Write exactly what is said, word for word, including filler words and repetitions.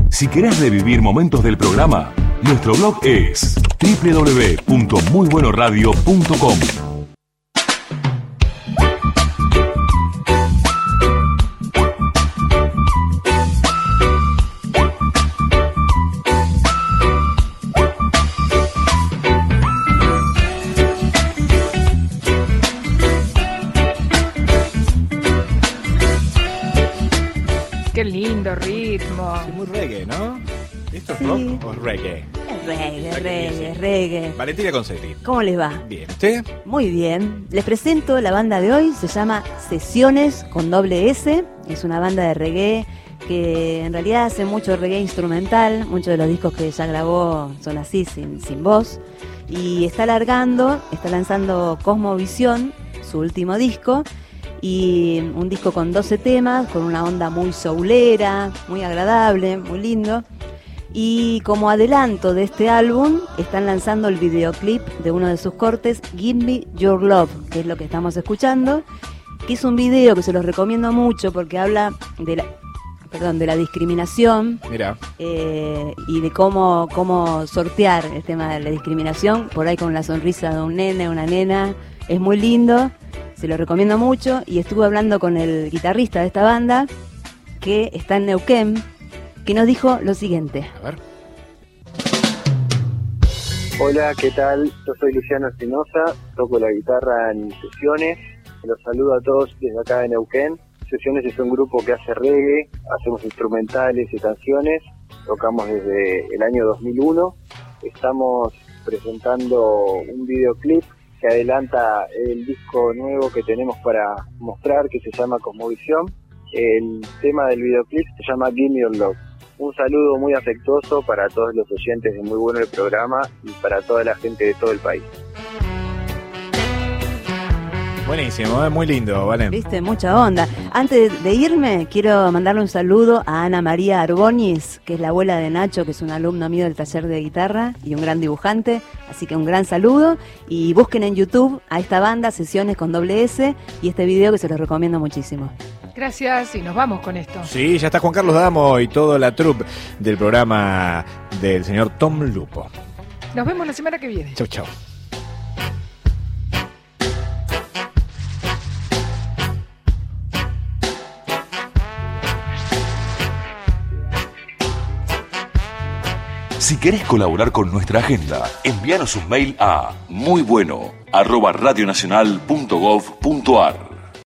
Si querés revivir momentos del programa, nuestro blog es doble u doble u doble u punto muy bueno radio punto com. Qué lindo ritmo. Sí, muy reggae, ¿no? ¿Esto es Sí. rock o es reggae? Es reggae, Aquí reggae, dice. reggae. Valentina Concetti. ¿Cómo les va? Bien, ¿usted? Muy bien. Les presento la banda de hoy. Se llama Sesiones con doble S. Es una banda de reggae que en realidad hace mucho reggae instrumental. Muchos de los discos que ya grabó son así, sin, sin voz. Y está largando, está lanzando Cosmovisión, su último disco. Y un disco con doce temas, con una onda muy soulera, muy agradable, muy lindo. Y como adelanto de este álbum, están lanzando el videoclip de uno de sus cortes, Give Me Your Love, que es lo que estamos escuchando, que es un video que se los recomiendo mucho porque habla de la, perdón, de la discriminación Mira, eh, y de cómo, cómo sortear el tema de la discriminación, por ahí con la sonrisa de un nene, una nena. Es muy lindo, se lo recomiendo mucho. Y estuve hablando con el guitarrista de esta banda, que está en Neuquén, que nos dijo lo siguiente. a ver. Hola, ¿qué tal? Yo soy Luciano Espinosa, toco la guitarra en Sesiones. Los saludo a todos desde acá de Neuquén. Sesiones es un grupo que hace reggae, hacemos instrumentales y canciones. Tocamos desde el año dos mil uno. Estamos presentando un videoclip que adelanta el disco nuevo que tenemos para mostrar, que se llama Cosmovisión. El tema del videoclip se llama Give Me Your Love. Un saludo muy afectuoso para todos los oyentes de Muy Bueno el Programa y para toda la gente de todo el país. Buenísimo, ¿eh? Muy lindo, Valen. Viste, mucha onda. Antes de irme, quiero mandarle un saludo a Ana María Arboniz, que es la abuela de Nacho, que es un alumno mío del taller de guitarra y un gran dibujante. Así que un gran saludo. Y busquen en YouTube a esta banda, Sesiones con doble S, y este video que se los recomiendo muchísimo. Gracias y nos vamos con esto. Sí, ya está Juan Carlos Damo y toda la troupe del programa del señor Tom Lupo. Nos vemos la semana que viene. Chau, chau. Si querés colaborar con nuestra agenda, envíanos un mail a muy bueno arroba radionacional punto gov punto ar.